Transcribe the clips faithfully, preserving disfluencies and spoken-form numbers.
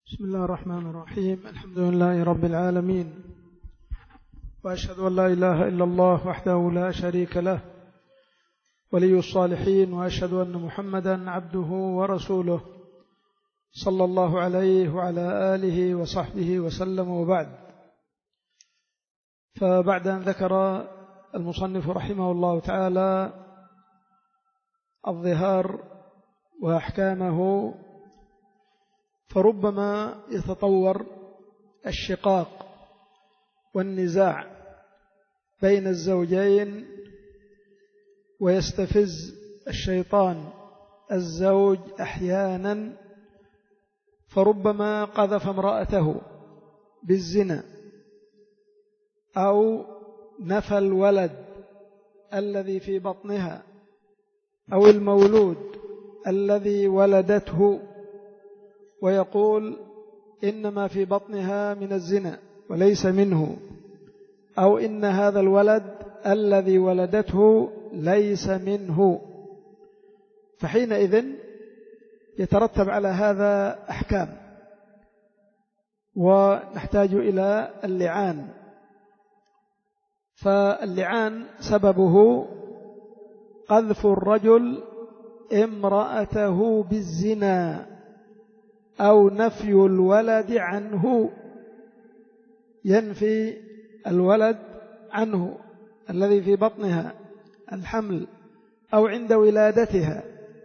بسم الله الرحمن الرحيم. الحمد لله رب العالمين، وأشهد أن لا إله إلا الله وحده لا شريك له ولي الصالحين، وأشهد أن محمدا عبده ورسوله صلى الله عليه وعلى آله وصحبه وسلم. وبعد، فبعد أن ذكر المصنف رحمه الله تعالى الظهار وأحكامه، فربما يتطور الشقاق والنزاع بين الزوجين، ويستفز الشيطان الزوج أحيانا، فربما قذف امرأته بالزنا أو نفى الولد الذي في بطنها أو المولود الذي ولدته، ويقول إنما في بطنها من الزنا وليس منه، أو إن هذا الولد الذي ولدته ليس منه. فحينئذ يترتب على هذا أحكام، ونحتاج إلى اللعان. فاللعان سببه قذف الرجل امرأته بالزنا أو نفي الولد عنه، ينفي الولد عنه الذي في بطنها، الحمل أو عند ولادتها.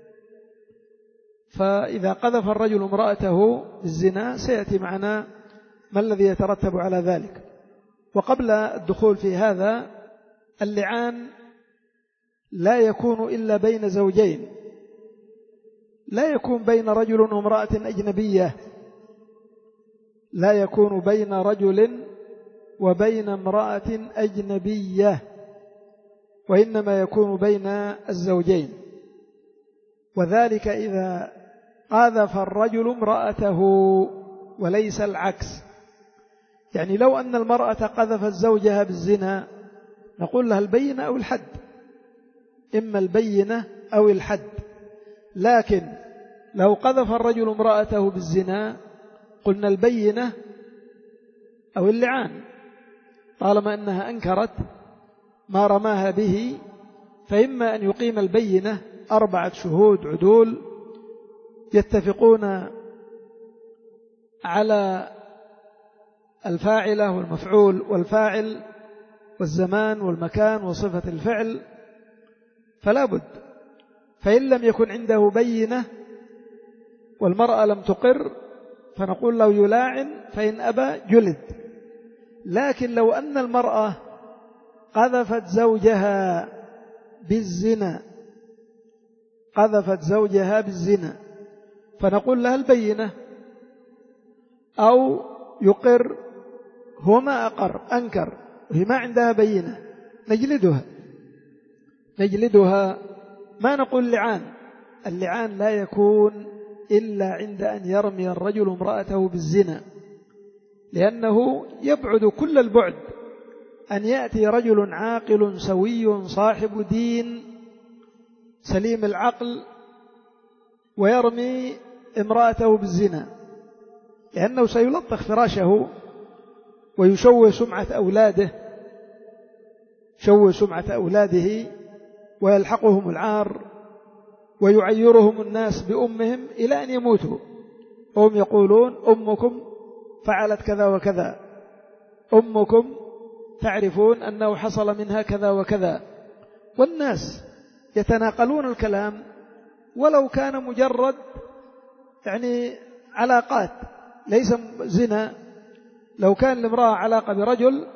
فإذا قذف الرجل امرأته بالزنا سيأتي معنا ما الذي يترتب على ذلك. وقبل الدخول في هذا، اللعان لا يكون إلا بين زوجين، لا يكون بين رجل وامرأة أجنبية، لا يكون بين رجل وبين امرأة أجنبية، وإنما يكون بين الزوجين. وذلك إذا قذف الرجل امرأته وليس العكس. يعني لو أن المرأة قذفت زوجها بالزنا نقول لها البينة أو الحد، إما البينة أو الحد. لكن لو قذف الرجل امرأته بالزنا قلنا البينة أو اللعان، طالما أنها أنكرت ما رماها به، فإما أن يقيم البينة أربعة شهود عدول يتفقون على الفاعلة والمفعول والفاعل والزمان والمكان وصفة الفعل، فلا بد. فإن لم يكن عنده بينة والمرأة لم تقر فنقول له يلاعن، فإن أبى جلد. لكن لو أن المرأة قذفت زوجها بالزنا قذفت زوجها بالزنا فنقول لها البينة أو يقر، هو ما أقر أنكر وهي ما عندها بينة، نجلدها نجلدها ما نقول لعان. اللعان لا يكون إلا عند أن يرمي الرجل امرأته بالزنا، لأنه يبعد كل البعد أن يأتي رجل عاقل سوي صاحب دين سليم العقل ويرمي امرأته بالزنا، لأنه سيلطخ فراشه ويشوه سمعة أولاده شوه سمعة أولاده ويلحقهم العار ويعيرهم الناس بأمهم إلى أن يموتوا، وهم يقولون أمكم فعلت كذا وكذا، أمكم تعرفون أنه حصل منها كذا وكذا. والناس يتناقلون الكلام ولو كان مجرد يعني علاقات ليس زنا. لو كان لامرأة علاقة برجل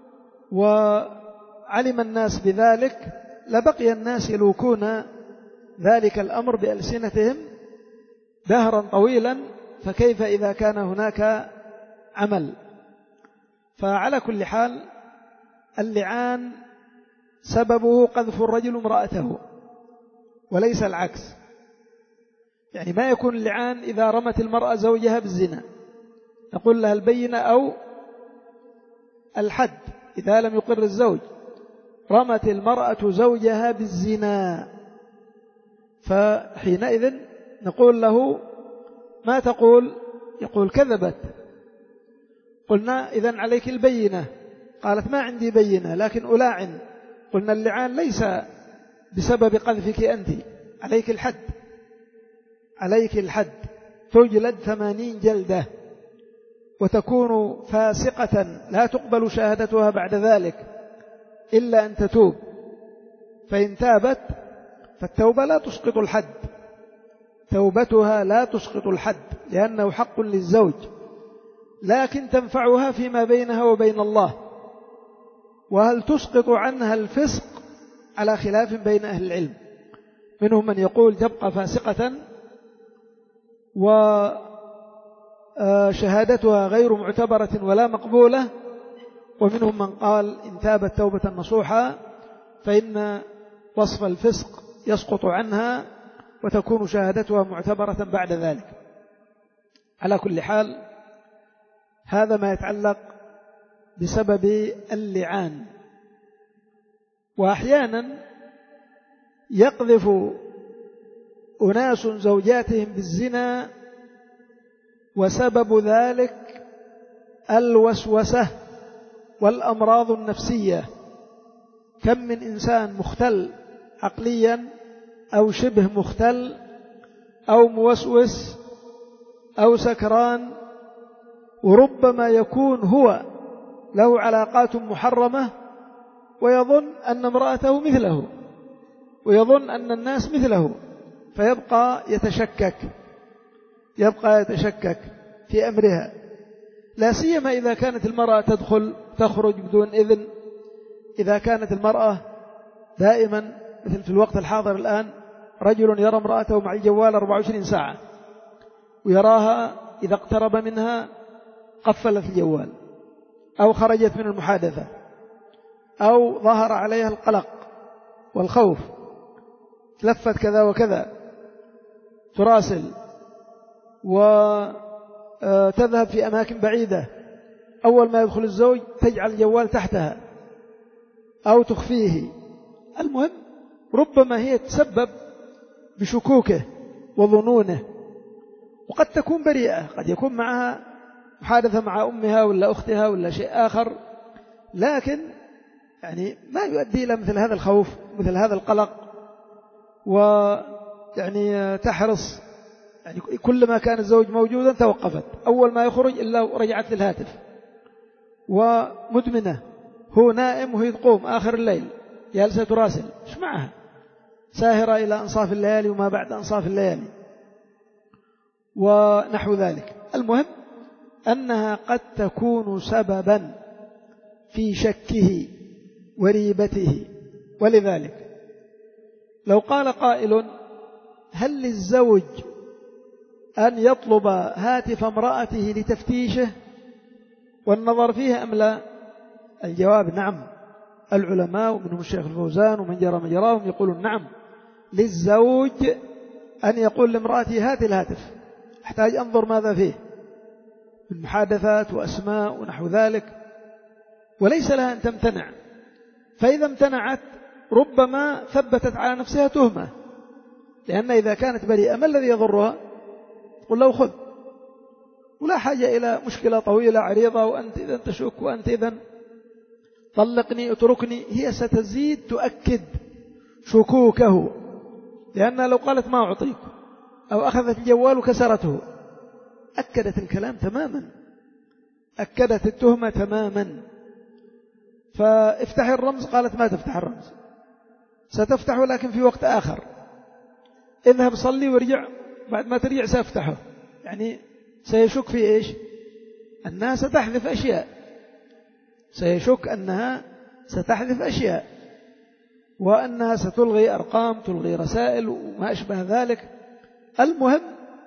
وعلم الناس بذلك لبقي الناس يلوكون ذلك الأمر بألسنتهم دهرا طويلا، فكيف إذا كان هناك عمل؟ فعلى كل حال اللعان سببه قذف الرجل امرأته وليس العكس. يعني ما يكون اللعان إذا رمت المرأة زوجها بالزنا نقول لها البينة أو الحد. إذا لم يقر الزوج، رمت المرأة زوجها بالزنا، فحينئذ نقول له ما تقول يقول كذبت، قلنا إذن عليك البينة، قالت ما عندي بينة لكن ألاعن، قلنا اللعان ليس بسبب قذفك أنت، عليك الحد، عليك الحد، تجلد ثمانين جلدة وتكون فاسقة لا تقبل شهادتها بعد ذلك إلا أن تتوب، فإن تابت فالتوبة لا تسقط الحد، توبتها لا تسقط الحد لأنه حق للزوج، لكن تنفعها فيما بينها وبين الله. وهل تسقط عنها الفسق؟ على خلاف بين أهل العلم، منهم من يقول تبقى فاسقة وشهادتها غير معتبرة ولا مقبولة، ومنهم من قال إن تابت توبة نصوحا فإن وصف الفسق يسقط عنها وتكون شهادتها معتبرة بعد ذلك. على كل حال هذا ما يتعلق بسبب اللعان. وأحيانا يقذف أناس زوجاتهم بالزنا وسبب ذلك الوسوسة والأمراض النفسية، كم من إنسان مختل عقليا أو شبه مختل أو موسوس أو سكران، وربما يكون هو له علاقات محرمة ويظن أن امرأته مثله ويظن أن الناس مثله، فيبقى يتشكك يبقى يتشكك في أمرها، لا سيما إذا كانت المرأة تدخل تخرج بدون إذن. إذا كانت المرأة دائما مثل في الوقت الحاضر الآن رجل يرى امرأته مع الجوال أربعة وعشرين ساعة، ويراها إذا اقترب منها قفلت الجوال أو خرجت من المحادثة أو ظهر عليها القلق والخوف، تلفت كذا وكذا، تراسل وتذهب في أماكن بعيدة، أول ما يدخل الزوج تجعل الجوال تحتها أو تخفيه. المهم ربما هي تسبب بشكوكه وظنونه، وقد تكون بريئة، قد يكون معها محادثة مع أمها ولا أختها ولا شيء آخر، لكن يعني ما يؤدي إلى مثل هذا الخوف مثل هذا القلق، ويعني تحرص، يعني كل ما كان الزوج موجودا توقفت، أول ما يخرج إلا رجعت للهاتف، ومدمنة، هو نائم وهي تقوم آخر الليل جالسة تراسل، إيش معها؟ ساهرة إلى أنصاف الليالي وما بعد أنصاف الليالي ونحو ذلك. المهم أنها قد تكون سببا في شكه وريبته. ولذلك لو قال قائل هل للزوج أن يطلب هاتف امرأته لتفتيشه والنظر فيه أم لا؟ الجواب نعم. العلماء ومنهم الشيخ الفوزان ومن جرى مجراهم يقولون نعم، للزوج أن يقول لامرأته هات الهاتف، أحتاج أنظر ماذا فيه من محادثات وأسماء ونحو ذلك، وليس لها أن تمتنع، فإذا امتنعت ربما ثبتت على نفسها تهمة، لأن إذا كانت بريئة ما الذي يضرها؟ قل له خذ، ولا حاجة إلى مشكلة طويلة عريضة، وأنت إذا تشك وأنت إذا طلقني اتركني، هي ستزيد تؤكد شكوكه، لأنها لو قالت ما أعطيك أو أخذت الجوال وكسرته أكدت الكلام تماما، أكدت التهمة تماما. فافتح الرمز، قالت ما تفتح الرمز، ستفتحه لكن في وقت آخر، اذهب صلي وارجع، بعد ما ترجع سأفتحه، يعني سيشك في إيش؟ أنها ستحذف أشياء، سيشك أنها ستحذف أشياء، وأنها ستلغي أرقام، تلغي رسائل وما أشبه ذلك. المهم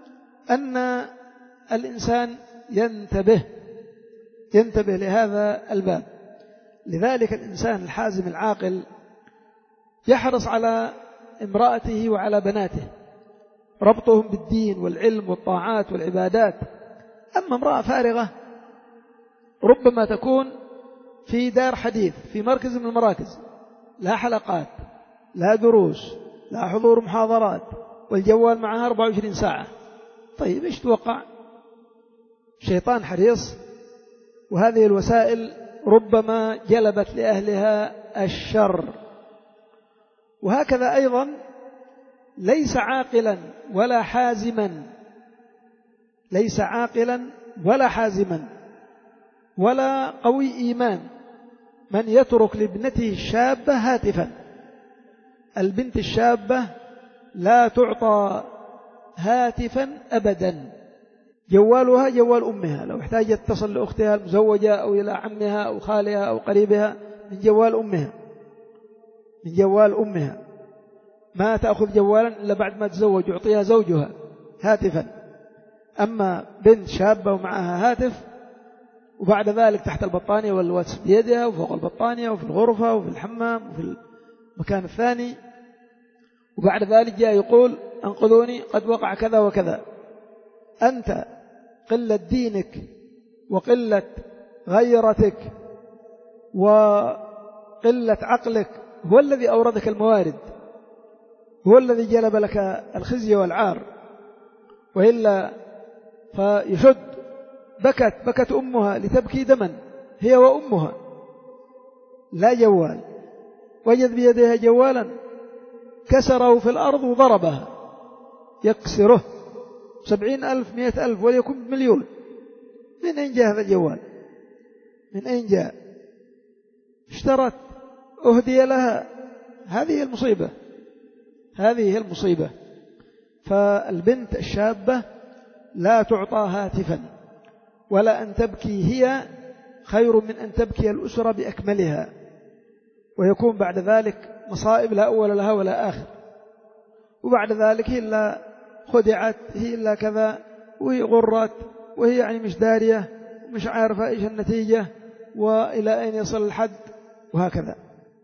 أن الإنسان ينتبه ينتبه لهذا الباب. لذلك الإنسان الحازم العاقل يحرص على امرأته وعلى بناته، ربطهم بالدين والعلم والطاعات والعبادات. أما امرأة فارغة ربما تكون في دار حديث، في مركز من المراكز، لا حلقات، لا دروس، لا حضور محاضرات، والجوال معها أربعة وعشرين ساعة، طيب إيش توقع؟ الشيطان حريص، وهذه الوسائل ربما جلبت لأهلها الشر. وهكذا أيضا ليس عاقلا ولا حازما ليس عاقلا ولا حازما ولا قوي إيمان من يترك لابنته الشابة هاتفا. البنت الشابة لا تعطى هاتفا أبدا، جوالها جوال أمها، لو احتاجت تصل لأختها المزوجة أو إلى عمها أو خالها أو قريبها من جوال أمها من جوال أمها ما تأخذ جوالا إلا بعد ما تزوج يعطيها زوجها هاتفا. أما بنت شابة ومعها هاتف وبعد ذلك تحت البطانية والواتس بيدها وفوق البطانية وفي الغرفة وفي الحمام وفي المكان الثاني، وبعد ذلك جاء يقول أنقذوني قد وقع كذا وكذا. أنت قلة دينك وقلة غيرتك وقلة عقلك هو الذي أوردك الموارد، هو الذي جلب لك الخزي والعار، وإلا فيشد. بكت بكت أمها لتبكي دما هي وأمها، لا جوال. وجد بيدها جوالا كسره في الأرض وضربها يكسره سبعين ألف مئة ألف وليكن مليون. من أين جاء هذا الجوال؟ من أين جاء؟ اشترت، أهدي لها. هذه المصيبة هذه المصيبة. فالبنت الشابة لا تعطى هاتفا، ولا أن تبكي هي خير من أن تبكي الأسرة بأكملها، ويكون بعد ذلك مصائب لا أول لها ولا آخر. وبعد ذلك هي إلا خدعت، هي إلا كذا، وهي غرت، وهي يعني مش دارية، مش عارفة إيش النتيجة وإلى أين يصل الحد، وهكذا.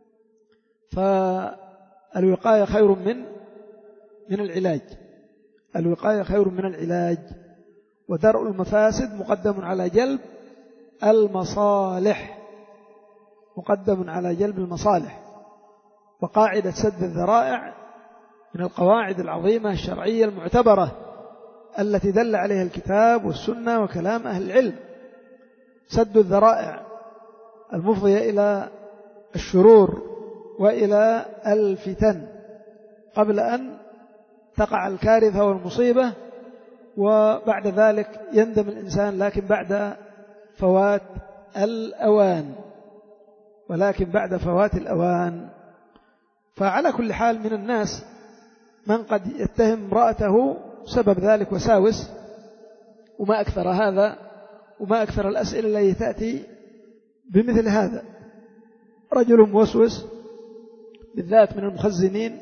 فالوقاية خير من من العلاج الوقاية خير من العلاج. ودرء المفاسد مقدم على جلب المصالح مقدم على جلب المصالح. وقاعدة سد الذرائع من القواعد العظيمة الشرعية المعتبرة التي دل عليها الكتاب والسنة وكلام أهل العلم. سد الذرائع المفضية إلى الشرور وإلى الفتن قبل أن تقع الكارثة والمصيبة، وبعد ذلك يندم الإنسان، لكن بعد فوات الأوان ولكن بعد فوات الأوان. فعلى كل حال من الناس من قد يتهم امرأته سبب ذلك وساوس، وما أكثر هذا وما أكثر الأسئلة التي تأتي بمثل هذا. رجل موسوس بالذات من المخزنين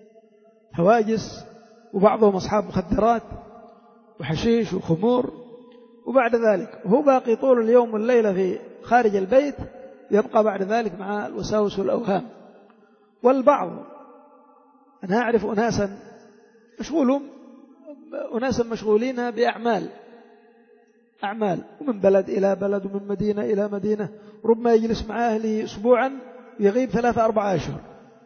هواجس، وبعضهم أصحاب مخدرات وحشيش وخمور، وبعد ذلك هو باقي طول اليوم والليلة في خارج البيت، يبقى بعد ذلك مع الوساوس والأوهام. والبعض أنا أعرف أناسا مشغولهم أناسا مشغولين بأعمال أعمال ومن بلد إلى بلد ومن مدينة إلى مدينة، ربما يجلس مع أهله أسبوعا ويغيب ثلاثة أربعة أشهر،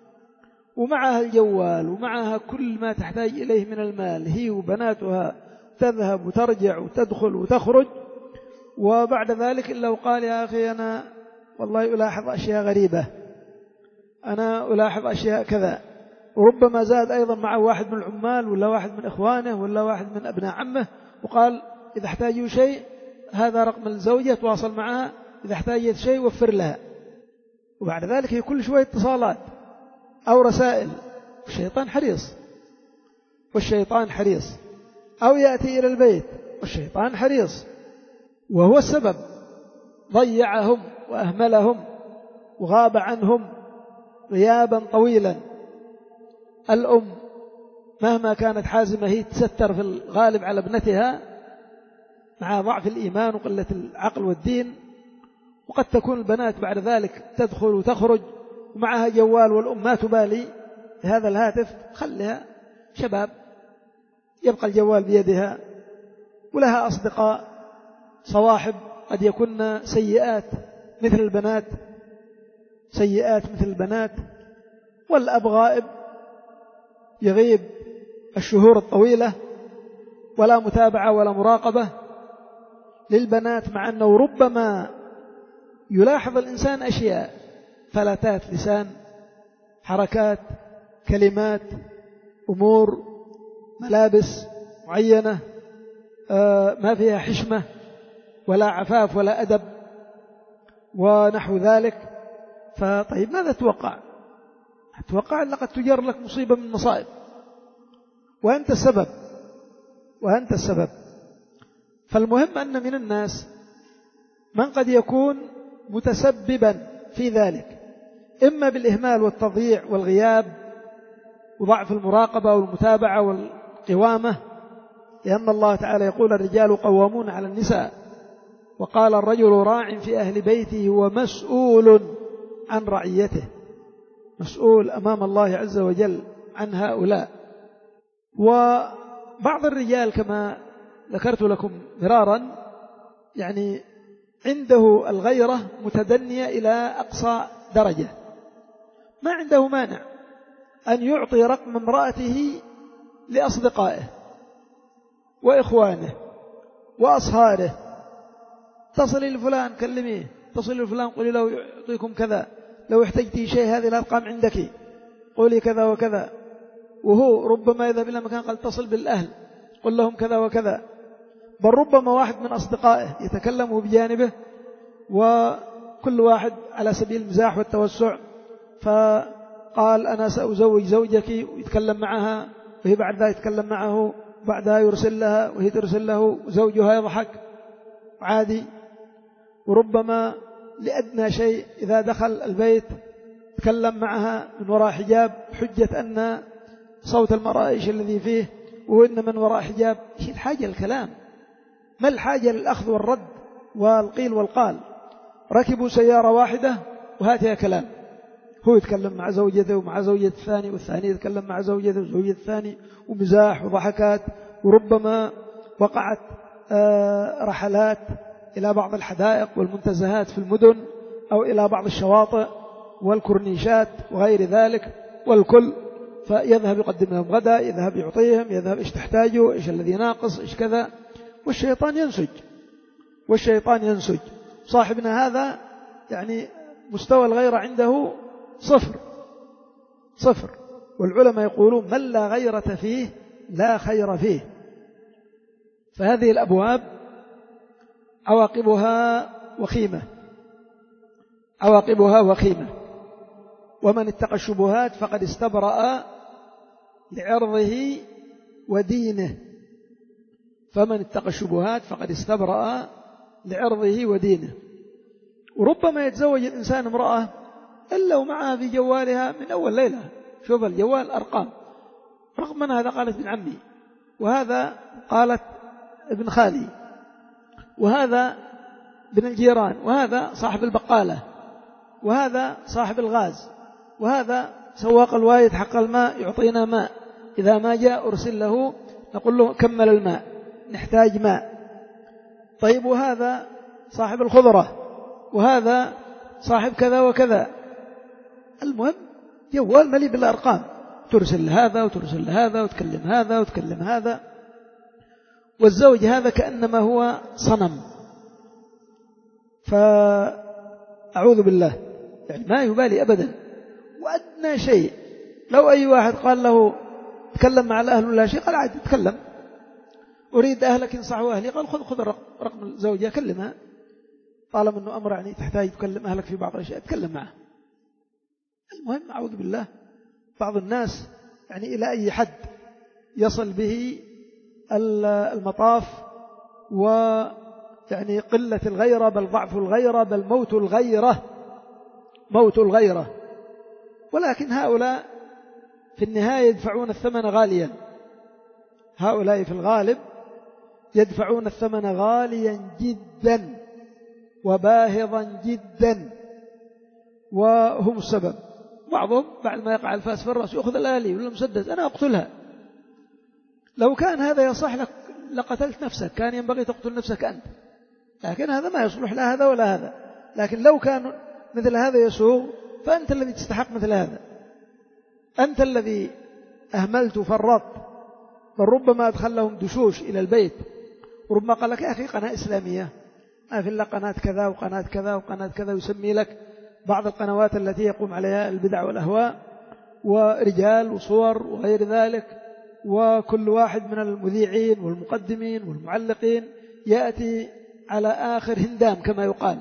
ومعها الجوال ومعها كل ما تحتاج إليه من المال، هي وبناتها تذهب وترجع وتدخل وتخرج. وبعد ذلك إلا وقال يا أخي أنا والله ألاحظ أشياء غريبة، أنا ألاحظ أشياء كذا. وربما زاد أيضا معه واحد من العمال ولا واحد من إخوانه ولا واحد من أبناء عمه، وقال إذا احتاجوا شيء هذا رقم الزوجة تواصل معها، إذا احتاجت شيء وفر لها. وبعد ذلك هي كل شوية اتصالات أو رسائل. الشيطان حريص والشيطان حريص أو يأتي إلى البيت والشيطان حريص، وهو السبب. ضيعهم وأهملهم وغاب عنهم غيابا طويلا. الأم مهما كانت حازمة هي تستر في الغالب على ابنتها مع ضعف الإيمان وقلة العقل والدين، وقد تكون البنات بعد ذلك تدخل وتخرج ومعها جوال، والأم ما تبالي بهذا الهاتف، خلها شباب يبقى الجوال بيدها، ولها أصدقاء صواحب قد يكون سيئات مثل البنات سيئات مثل البنات والأب غائب يغيب الشهور الطويلة ولا متابعة ولا مراقبة، للبنات، مع أنه ربما يلاحظ الإنسان أشياء، فلتات لسان، حركات، كلمات، أمور، ملابس معينة ما فيها حشمة ولا عفاف ولا أدب ونحو ذلك. فطيب ماذا تتوقع؟ أتوقع أن لقد تجر لك مصيبة من المصائب، وأنت السبب وأنت السبب. فالمهم أن من الناس من قد يكون متسببا في ذلك، إما بالإهمال والتضييع والغياب وضعف المراقبة والمتابعة والقوامة، لأن الله تعالى يقول الرجال قوامون على النساء، وقال الرجل راع في أهل بيته ومسؤول عن رعيته، مسؤول أمام الله عز وجل عن هؤلاء. وبعض الرجال كما ذكرت لكم مرارا يعني عنده الغيرة متدنية إلى أقصى درجة، ما عنده مانع أن يعطي رقم امرأته لأصدقائه وإخوانه وأصهاره، تصلي لفلان كلميه، تصلي لفلان قولي له يعطيكم كذا، لو احتجتي شيء هذه الأرقام عندك قولي كذا وكذا. وهو ربما يذهب إلى مكان قال اتصل بالأهل قل لهم كذا وكذا، بل ربما واحد من أصدقائه يتكلم بجانبه، وكل واحد على سبيل المزاح والتوسع فقال أنا سأزوج زوجك، ويتكلم معها وهي بعد ذلك يتكلم معه، بعدها يرسل لها وهي ترسل له، وزوجها يضحك عادي. وربما لأدنى شيء إذا دخل البيت تكلم معها من وراء حجاب، حجة أن صوت المرأة إيش الذي فيه، وإن من وراء حجاب. إيش الحاجة الكلام؟ ما الحاجة للأخذ والرد والقيل والقال؟ ركبوا سيارة واحدة وهاتها كلام، هو يتكلم مع زوجته ومع زوجة الثاني، والثاني يتكلم مع زوجته وزوجة الثاني، ومزاح وضحكات. وربما وقعت رحلات إلى بعض الحدائق والمنتزهات في المدن، أو إلى بعض الشواطئ والكورنيشات وغير ذلك، والكل فيذهب يقدم لهم غدا، يذهب يعطيهم، يذهب إيش تحتاجوا، إيش الذي ناقص، إيش كذا. والشيطان ينسج والشيطان ينسج صاحبنا هذا يعني مستوى الغيرة عنده صفر صفر. والعلماء يقولون من لا غيرة فيه لا خير فيه. فهذه الأبواب عواقبها وخيمة عواقبها وخيمة ومن اتقى الشبهات فقد استبرأ لعرضه ودينه. فمن اتقى الشبهات فقد استبرأ لعرضه ودينه. وربما يتزوج الإنسان امرأة إلا ومعها في جوالها من أول ليلة، شوف الجوال أرقام، رغم من هذا قالت ابن عمي، وهذا قالت ابن خالي، وهذا ابن الجيران، وهذا صاحب البقالة، وهذا صاحب الغاز، وهذا سواق الوايد حق الماء يعطينا ماء، إذا ما جاء أرسل له نقول له كمل الماء نحتاج ماء. طيب وهذا صاحب الخضرة، وهذا صاحب كذا وكذا. المهم جوال مليء بالأرقام، ترسل هذا وترسل هذا وتكلم هذا وتكلم هذا. والزوج هذا كأنما هو صنم، فأعوذ بالله يعني ما يبالي أبدا. وأدنى شيء لو أي واحد قال له تكلم مع الأهل ولا شيء، قال عادي تكلم، أريد أهلك ينصحوا أهلي، قال خذ خذ رقم الزوجة كلمها، طالما أنه أمر يعني تحتاج تكلم أهلك في بعض الأشياء تكلم معه. المهم أعوذ بالله بعض الناس يعني إلى أي حد يصل به المطاف، ويعني قلة الغيرة، بل ضعف الغيرة، بل موت الغيرة موت الغيرة. ولكن هؤلاء في النهاية يدفعون الثمن غاليا، هؤلاء في الغالب يدفعون الثمن غاليا جدا وباهظا جدا، وهم السبب. بعضهم بعد ما يقع الفاس في الرأس يأخذ الآلي ولا مسدس أنا أقتلها. لو كان هذا يصح لك لقتلت نفسك، كان ينبغي تقتل نفسك أنت، لكن هذا ما يصلح لا هذا ولا هذا. لكن لو كان مثل هذا يسوغ فأنت الذي تستحق مثل هذا، أنت الذي أهملت وفرطت. بل ربما أدخل لهم دشوش إلى البيت، وربما قال لك يا أخي قناة إسلامية ما في إلا قناة كذا وقناة كذا وقناة كذا، يسمي لك بعض القنوات التي يقوم عليها البدع والأهواء، ورجال وصور وغير ذلك، وكل واحد من المذيعين والمقدمين والمعلقين يأتي على آخر هندام كما يقال،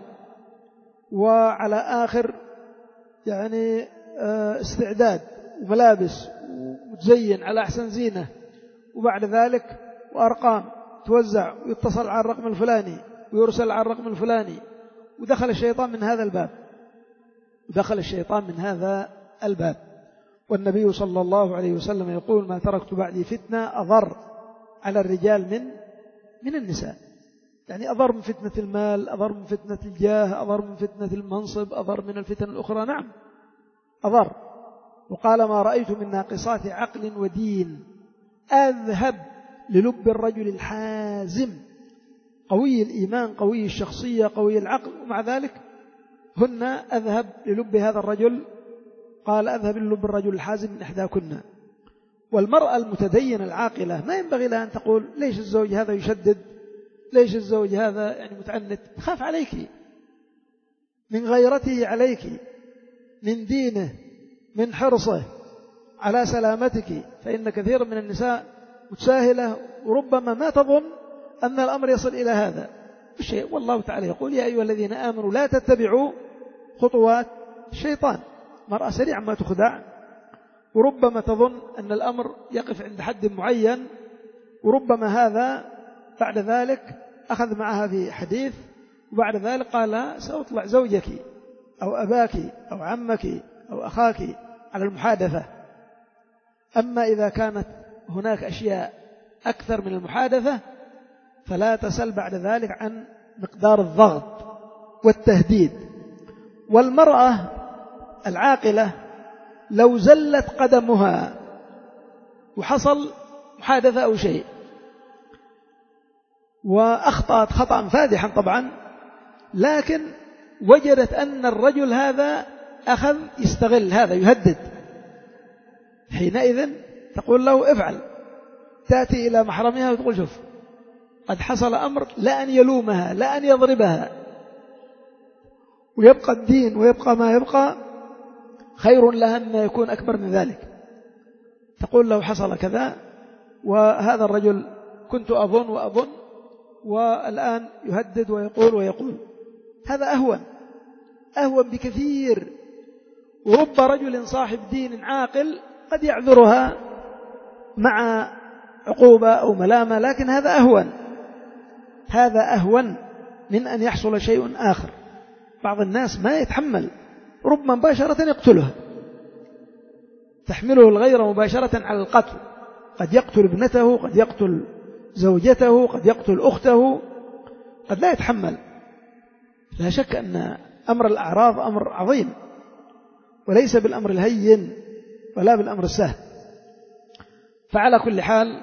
وعلى آخر يعني استعداد وملابس وتزين على أحسن زينة، وبعد ذلك وأرقام توزع ويتصل على الرقم الفلاني ويرسل على الرقم الفلاني. ودخل الشيطان من هذا الباب ودخل الشيطان من هذا الباب. والنبي صلى الله عليه وسلم يقول: ما تركت بعدي فتنة أضر على الرجال من من النساء. يعني أضر من فتنة المال، أضر من فتنة الجاه، أضر من فتنة المنصب، أضر من الفتن الأخرى. نعم أضر. وقال: ما رأيت من ناقصات عقل ودين أذهب للب الرجل الحازم قوي الإيمان قوي الشخصية قوي العقل، ومع ذلك هن أذهب للب هذا الرجل. قال: أذهب للب الرجل الحازم من إحداكن. والمرأة المتدينة العاقلة ما ينبغي لها أن تقول: ليش الزوج هذا يشدد، ليش الزوج هذا يعني متعنت. خاف عليك من غيرته عليك، من دينه، من حرصه على سلامتك. فإن كثير من النساء متساهلة، وربما ما تظن أن الأمر يصل إلى هذا الشيء. والله تعالى يقول: يا أيها الذين آمنوا لا تتبعوا خطوات الشيطان. مرأة سريعا ما تخدع، وربما تظن أن الأمر يقف عند حد معين، وربما هذا بعد ذلك أخذ معها في حديث، وبعد ذلك قال: سأطلع زوجك أو أباك أو عمك أو أخاك على المحادثة. أما إذا كانت هناك أشياء أكثر من المحادثة فلا تسل بعد ذلك عن مقدار الضغط والتهديد. والمرأة العاقلة لو زلت قدمها وحصل محادثة أو شيء وأخطأت خطأ فادحا طبعا، لكن وجدت أن الرجل هذا أخذ يستغل هذا يهدد، حينئذ تقول له: افعل. تأتي إلى محرمها وتقول: شوف قد حصل أمر، لا أن يلومها لا أن يضربها، ويبقى الدين ويبقى ما يبقى، خير لها مما يكون أكبر من ذلك. تقول له: حصل كذا، وهذا الرجل كنت أظن وأظن، والآن يهدد ويقول ويقول. هذا أهون أهون بكثير. ورب رجل صاحب دين عاقل قد يعذرها مع عقوبة أو ملامة، لكن هذا أهون هذا أهون من أن يحصل شيء آخر. بعض الناس ما يتحمل، ربما مباشرة يقتلها، تحمله الغيرة مباشرة على القتل. قد يقتل ابنته، قد يقتل زوجته، قد يقتل أخته، قد لا يتحمل. لا شك أن أمر الأعراض أمر عظيم، وليس بالأمر الهين ولا بالأمر السهل. فعلى كل حال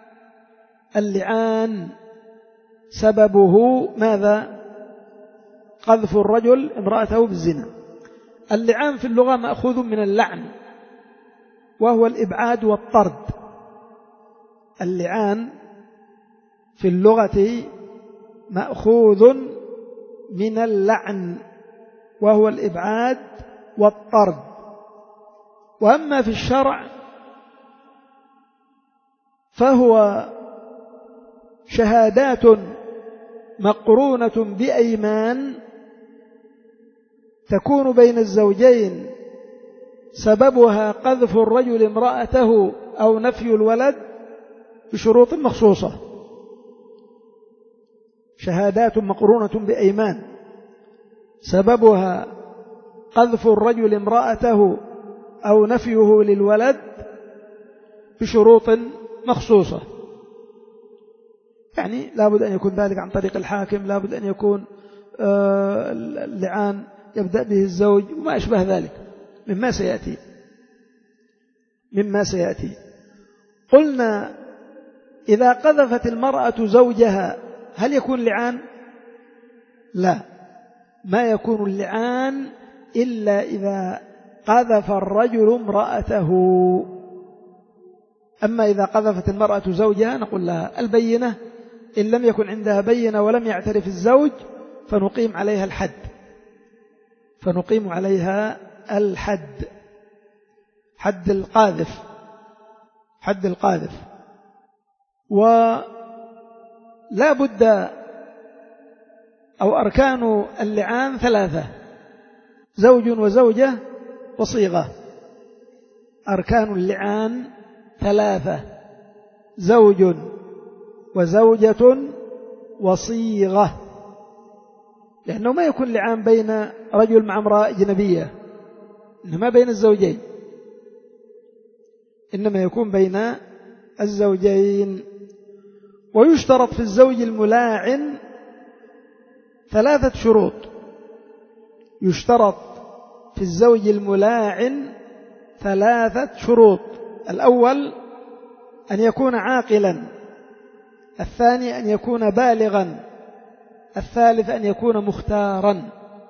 اللعان سببه ماذا؟ قذف الرجل امرأته بالزنا. اللعان في اللغة مأخوذ من اللعن، وهو الإبعاد والطرد. اللعان في اللغة مأخوذ من اللعن، وهو الإبعاد والطرد. وأما في الشرع فهو شهادات مقرونة بأيمان تكون بين الزوجين، سببها قذف الرجل امرأته أو نفي الولد بشروط مخصوصة. شهادات مقرونة بأيمان سببها قذف الرجل امرأته أو نفيه للولد بشروط مخصوصة. يعني لابد أن يكون ذلك عن طريق الحاكم، لابد أن يكون اللعان يبدأ به الزوج وما أشبه ذلك مما سيأتي مما سيأتي قلنا: إذا قذفت المرأة زوجها هل يكون لعان؟ لا، ما يكون اللعان إلا إذا قذف الرجل امرأته. أما إذا قذفت المرأة زوجها نقول لها البينة، إن لم يكن عندها بينة ولم يعترف الزوج فنقيم عليها الحد فنقيم عليها الحد حد القاذف حد القاذف ولا بد أو أركان اللعان ثلاثة: زوج وزوجة وصيغة. أركان اللعان ثلاثة: زوج وزوجة وصيغة، لأنه ما يكون لعان بين رجل مع امرأة أجنبية، إنما بين الزوجين، إنما يكون بين الزوجين. ويشترط في الزوج الملاعن ثلاثة شروط. يشترط في الزوج الملاعن ثلاثة شروط: الأول أن يكون عاقلا، الثاني أن يكون بالغا، الثالث أن يكون مختارا.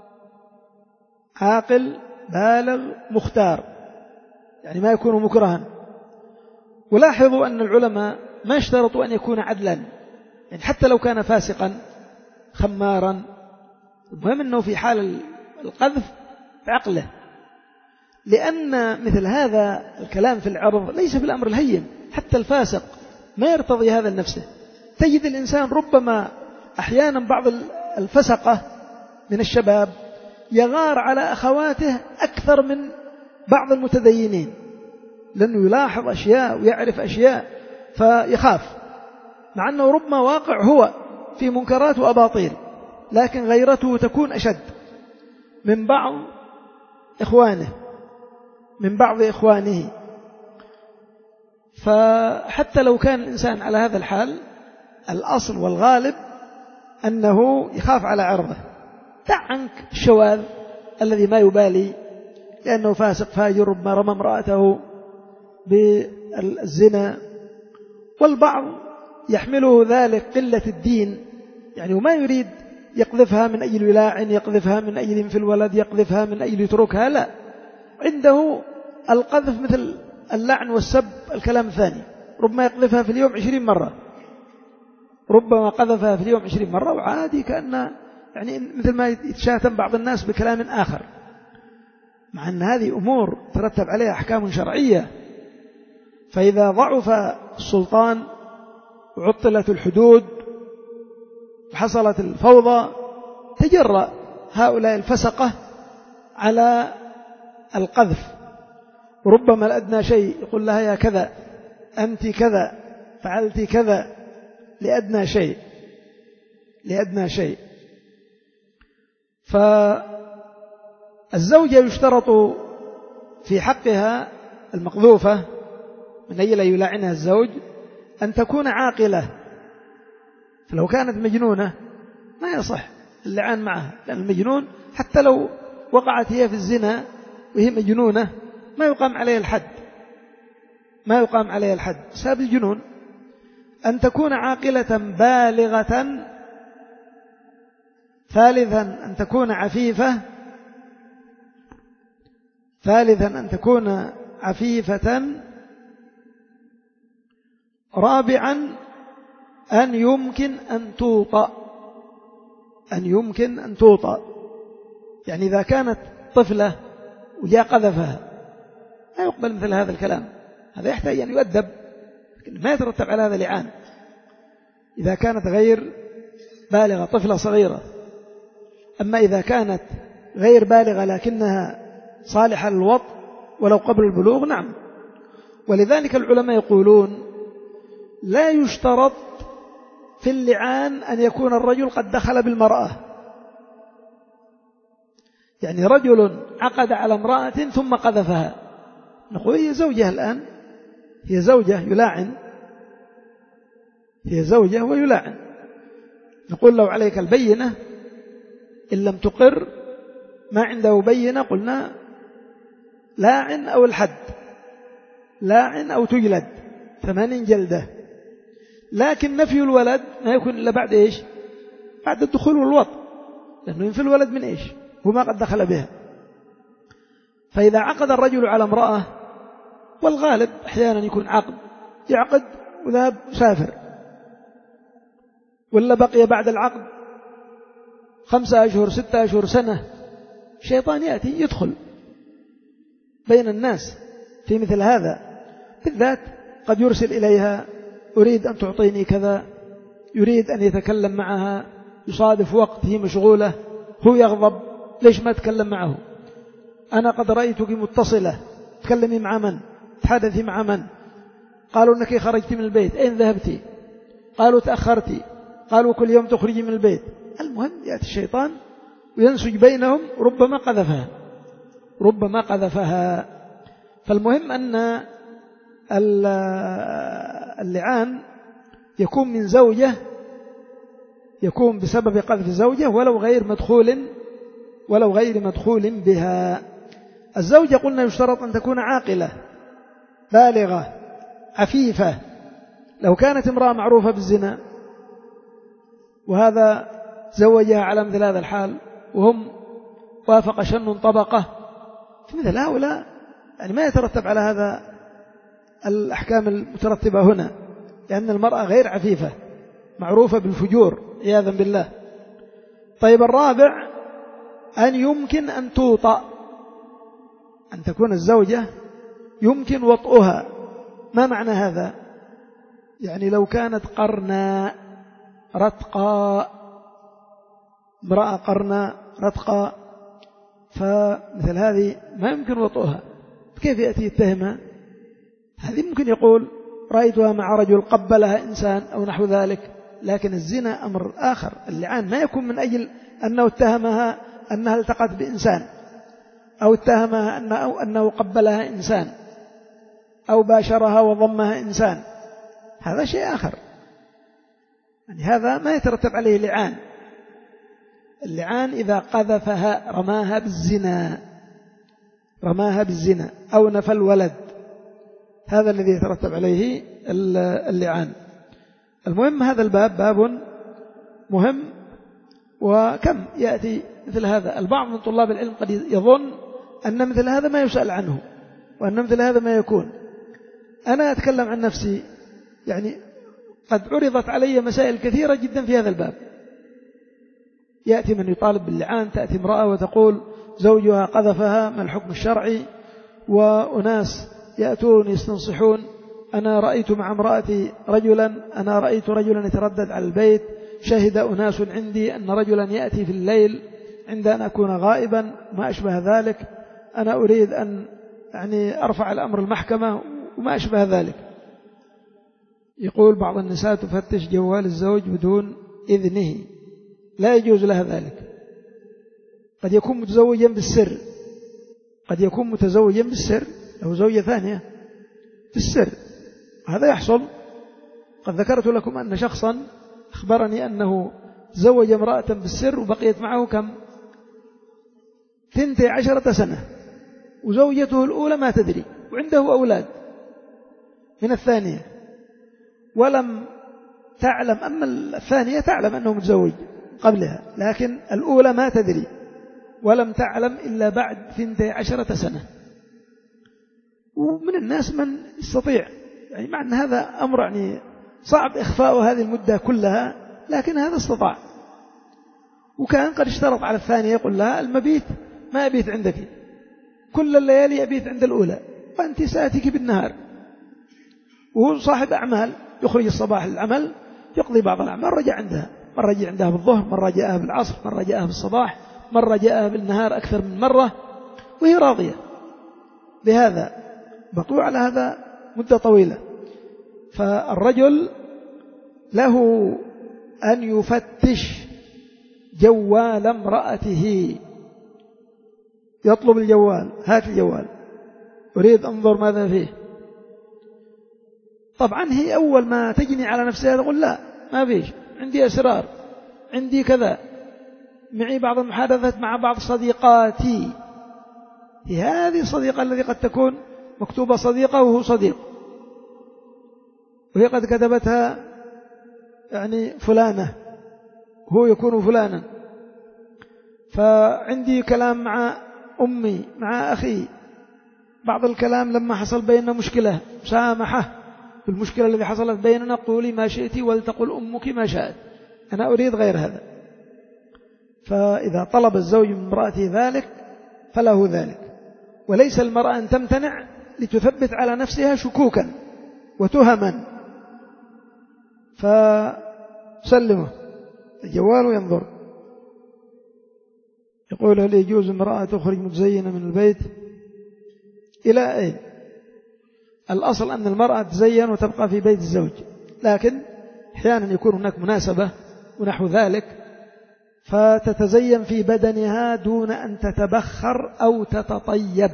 عاقل بالغ مختار، يعني ما يكون مكرها. ولاحظوا أن العلماء ما اشترطوا أن يكون عدلا، يعني حتى لو كان فاسقا خمارا، المهم أنه في حال القذف بعقله، لأن مثل هذا الكلام في العرض ليس بالأمر الهين. حتى الفاسق ما يرتضي هذا لنفسه. تجد الإنسان ربما أحيانا بعض الفسقة من الشباب يغار على أخواته أكثر من بعض المتدينين، لأنه يلاحظ أشياء ويعرف أشياء فيخاف، مع أنه ربما واقع هو في منكرات وأباطيل، لكن غيرته تكون أشد من بعض إخوانه من بعض إخوانه. فحتى لو كان الإنسان على هذا الحال، الأصل والغالب أنه يخاف على عرضه. دع عنك الشواذ الذي ما يبالي لأنه فاسق فاجر، ربما رمى امرأته بالزنا، والبعض يحمله ذلك قلة الدين، يعني وما يريد يقذفها من أجل يلاعن، يقذفها من أجل في الولد، يقذفها من أجل يتركها، لا، عنده القذف مثل اللعن والسب الكلام الثاني، ربما يقذفها في اليوم عشرين مرة، ربما قذفها في اليوم عشرين مرة وعادي، كأن يعني مثل ما يتشاتم بعض الناس بكلام آخر، مع أن هذه أمور ترتب عليها أحكام شرعية. فإذا ضعف السلطان وعطلت الحدود وحصلت الفوضى، تجرأ هؤلاء الفسقة على القذف، وربما الأدنى شيء يقول لها يا كذا، أنت كذا، فعلت كذا، لأدنى شيء لأدنى شيء. فالزوجة يشترط في حقها المقذوفة من أجل يلاعنها الزوج أن تكون عاقلة، فلو كانت مجنونة ما يصح اللعان معها، لأن المجنون حتى لو وقعت هي في الزنا وهي مجنونة ما يقام عليها الحد ما يقام عليها الحد بسبب الجنون. أن تكون عاقلة بالغة. ثالثا أن تكون عفيفة ثالثا أن تكون عفيفة. رابعا أن يمكن أن توطأ أن يمكن أن توطأ يعني إذا كانت طفلة وجاء قذفها لا يقبل مثل هذا الكلام، هذا يحتاج أن يؤدب، لكن ما يترتب على هذا لعان. إذا كانت غير بالغة طفلة صغيرة، أما إذا كانت غير بالغة لكنها صالحة للوطء ولو قبل البلوغ نعم. ولذلك العلماء يقولون لا يشترط في اللعان أن يكون الرجل قد دخل بالمرأة، يعني رجل عقد على امرأة ثم قذفها، نقول هي زوجة الآن، هي زوجة يلاعن هي زوجة ويلاعن، نقول لو عليك البينة، إن لم تقر ما عنده بينة قلنا لاعن أو الحد، لاعن أو تجلد ثمانين جلدة. لكن نفي الولد ما يكون إلا بعد إيش؟ بعد الدخول والوطء، لأنه ينفي الولد من إيش؟ هو ما قد دخل بها. فإذا عقد الرجل على امرأة، والغالب أحيانا يكون عقد يعقد وذهب سافر، ولا بقي بعد العقد خمسة أشهر ستة أشهر سنة، الشيطان يأتي يدخل بين الناس في مثل هذا بالذات. قد يرسل إليها أريد أن تعطيني كذا، يريد أن يتكلم معها، يصادف وقت هي مشغولة، هو يغضب ليش ما تكلم معه؟ أنا قد رأيتك متصلة، تكلمي مع من؟ تحدثي مع من؟ قالوا أنك خرجت من البيت، أين ذهبتي؟ قالوا تأخرتي، قالوا كل يوم تخرجي من البيت. المهم يأتي الشيطان وينسج بينهم، ربما قذفها ربما قذفها فالمهم أن اللعان يكون من زوجة، يكون بسبب قذف زوجة ولو غير مدخول ولو غير مدخول بها. الزوجة قلنا يشترط أن تكون عاقلة بالغة عفيفة. لو كانت امرأة معروفة بالزنا وهذا زوجها على مثل هذا الحال وهم وافق شن طبقة، فمثل هؤلاء يعني ما يترتب على هذا الأحكام المترتبة هنا، لأن المرأة غير عفيفة معروفة بالفجور عياذا بالله. طيب الرابع أن يمكن أن توطأ، أن تكون الزوجة يمكن وطئها. ما معنى هذا؟ يعني لو كانت قرنا رتقاء، امرأة قرنا رتقاء، فمثل هذه ما يمكن وطئها، كيف يأتي يتهمها؟ هذه ممكن يقول رأيتها مع رجل قبلها إنسان أو نحو ذلك، لكن الزنا أمر آخر. اللعان ما يكون من أجل أنه اتهمها أنها التقت بإنسان، أو اتهمها أنه, أو أنه قبلها إنسان، أو باشرها وضمها إنسان، هذا شيء آخر. يعني هذا ما يترتب عليه لعان. اللعان إذا قذفها رماها بالزنا رماها بالزنا أو نفى الولد، هذا الذي يترتب عليه اللعان. المهم هذا الباب باب مهم، وكم يأتي مثل هذا. البعض من طلاب العلم قد يظن أن مثل هذا ما يسأل عنه، وأن مثل هذا ما يكون. أنا أتكلم عن نفسي، يعني قد عرضت علي مسائل كثيرة جدا في هذا الباب. يأتي من يطالب باللعان، تأتي امرأة وتقول زوجها قذفها، ما الحكم الشرعي؟ وأناس يأتون يستنصحون، أنا رأيت مع امرأتي رجلا، أنا رأيت رجلا يتردد على البيت، شهد أناس عندي أن رجلا يأتي في الليل عند أن أكون غائبا، ما أشبه ذلك، أنا أريد أن يعني أرفع الأمر المحكمة وما أشبه ذلك. يقول بعض النساء تفتش جوال الزوج بدون إذنه، لا يجوز لها ذلك. قد يكون متزوجا بالسر، قد يكون متزوجا بالسر له زوجة ثانية بالسر، هذا يحصل. قد ذكرت لكم أن شخصا أخبرني أنه تزوج امرأة بالسر وبقيت معه كم ثنتي عشرة سنة، وزوجته الأولى ما تدري، وعنده أولاد من الثانية ولم تعلم. أما الثانية تعلم أنه متزوج قبلها، لكن الأولى ما تدري ولم تعلم إلا بعد ثنتي عشرة سنة. ومن الناس من يستطيع، يعني مع أن هذا أمر يعني صعب إخفاء هذه المدة كلها، لكن هذا استطاع. وكان قد اشترط على الثانية، يقول لها المبيت ما أبيت عندك، كل الليالي أبيت عند الأولى، وأنت ساتك بالنهار. وهو صاحب أعمال، يخرج الصباح للعمل، يقضي بعض الأعمال، رجع عندها، مرة جاء عندها بالظهر، مرة جاءها بالعصر، مرة جاءها بالصباح، مرة جاءها بالنهار أكثر من مرة، وهي راضية بهذا، بقوا على هذا مدة طويلة. فالرجل له أن يفتش جوال امرأته، يطلب الجوال، هات الجوال، أريد أنظر ماذا فيه. طبعا هي أول ما تجني على نفسها تقول لا ما فيش، عندي أسرار، عندي كذا، معي بعض المحادثات مع بعض صديقاتي. هذه الصديقة التي قد تكون مكتوبة صديقة وهو صديق، وهي قد كتبتها يعني فلانة، هو يكون فلانا. فعندي كلام مع أمي، مع أخي، بعض الكلام لما حصل بيننا مشكلة مسامحة في المشكلة التي حصلت بيننا، قولي ما شئتي ولتقل أمك ما شاءت، أنا أريد غير هذا. فإذا طلب الزوج من امرأته ذلك فله ذلك، وليس المرأة أن تمتنع لتثبت على نفسها شكوكا وتهما فسلمه الجوال وينظر. يقول هل يجوز امرأة تخرج متزينة من البيت؟ إلى أين؟ الأصل أن المرأة تزين وتبقى في بيت الزوج، لكن أحيانا يكون هناك مناسبة ونحو ذلك فتتزين في بدنها دون أن تتبخر أو تتطيب،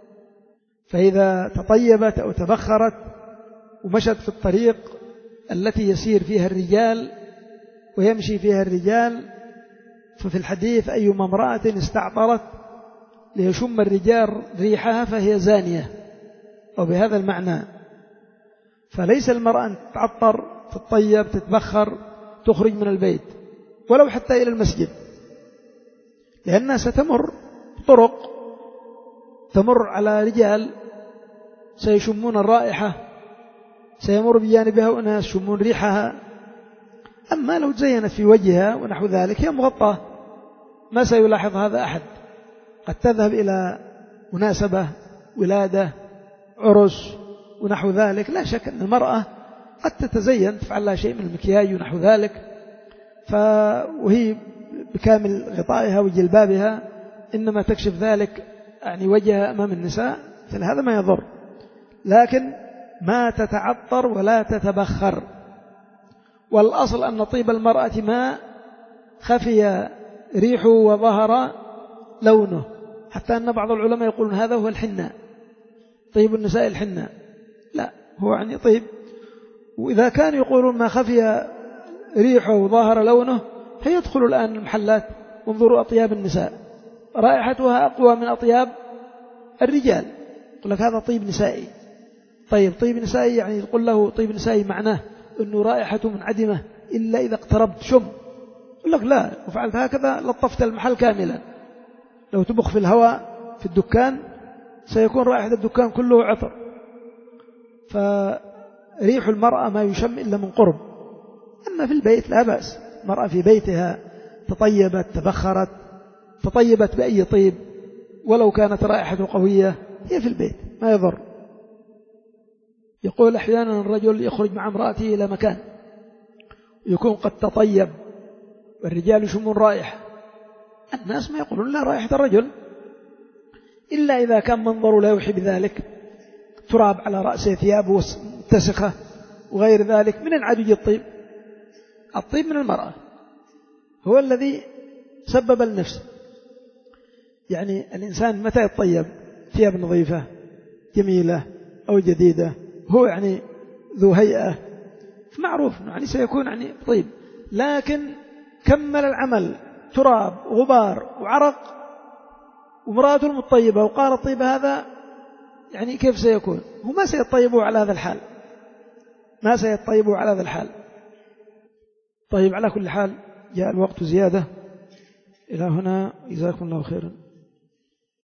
فإذا تطيبت أو تبخرت ومشت في الطريق التي يسير فيها الرجال ويمشي فيها الرجال، ففي الحديث أيما امرأة استعطرت ليشم الرجال ريحها فهي زانية، أو بهذا المعنى. فليس المرأة أن تتعطر تتطيب تتبخر تخرج من البيت ولو حتى إلى المسجد، لأنها ستمر طرق تمر على رجال سيشمون الرائحة، سيمر بجانبها أناس يشمون ريحها. أما لو تزينت في وجهها ونحو ذلك هي مغطاة ما سيلاحظ هذا أحد. قد تذهب إلى مناسبة ولادة عرس ونحو ذلك، لا شك أن المرأة قد تتزين تفعل لها شيء من المكياج ونحو ذلك، وهي بكامل غطائها وجلبابها إنما تكشف ذلك يعني وجهها أمام النساء، فهذا ما يضر، لكن ما تتعطر ولا تتبخر. والأصل أن طيب المرأة ما خفي ريحه وظهر لونه، حتى أن بعض العلماء يقولون هذا هو الحناء، طيب النساء الحناء، لا هو يعني طيب. وإذا كانوا يقولون ما خفي ريحه وظهر لونه، فيدخل الآن المحلات وانظروا أطياب النساء رائحتها أقوى من أطياب الرجال، يقول لك هذا طيب نسائي. طيب طيب نسائي يعني يقول له طيب نسائي معناه أنه رائحته منعدمة إلا إذا اقتربت شم، يقول لك لا وفعلت هكذا لطفت المحل كاملا. لو تبخ في الهواء في الدكان سيكون رائحة الدكان كله عطر. فريح المرأة ما يشم إلا من قرب. أما في البيت لا بأس، المرأة في بيتها تطيبت تبخرت تطيبت بأي طيب ولو كانت رائحته قوية هي في البيت ما يضر. يقول أحيانا الرجل يخرج مع امرأته إلى مكان يكون قد تطيب والرجال يشمون رائحة، الناس ما يقولون لا رائحة الرجل إلا إذا كان منظره لا يوحي بذلك، تراب على رأسه ثيابه متسخة وغير ذلك. من العدو الطيب؟ الطيب من المرأة هو الذي سبب النفس. يعني الإنسان متى يتطيب؟ ثياب نظيفة جميلة أو جديدة، هو يعني ذو هيئة معروف يعني سيكون يعني طيب، لكن كمل العمل تراب وغبار وعرق ومرأة المطيبة وقال الطيب هذا يعني كيف سيكون؟ هو ما سيطيبه على هذا الحال، ما سيطيبه على هذا الحال. طيب على كل حال جاء الوقت زيادة. إلى هنا جزاكم الله خيرا.